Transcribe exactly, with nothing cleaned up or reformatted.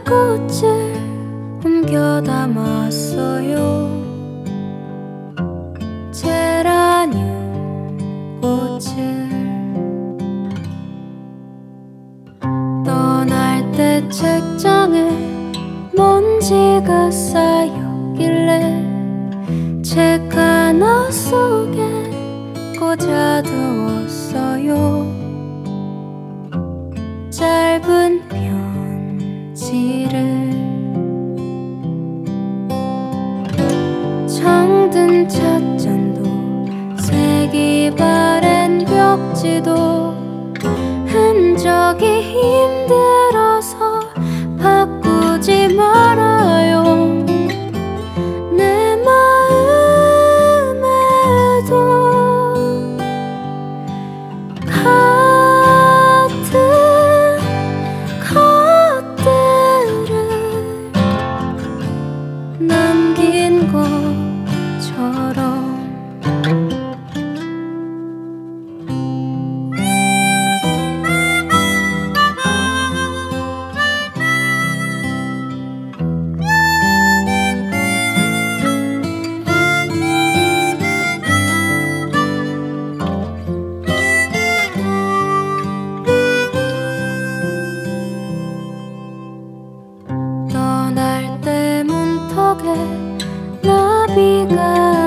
꽃을 옮겨 담았어요. 제라늄 꽃을. 떠날 때 책장에 먼지가 쌓였길래 책 하나 속에 꽂아두었어요. 짧은 편지를. 정든 찻잔도 색이 바랜 벽지도 흔적이 힘들어서 바꾸지 말아요. 내 마음에도 같은 것들을 남긴 것처럼. 떠날 때 문턱에 나비가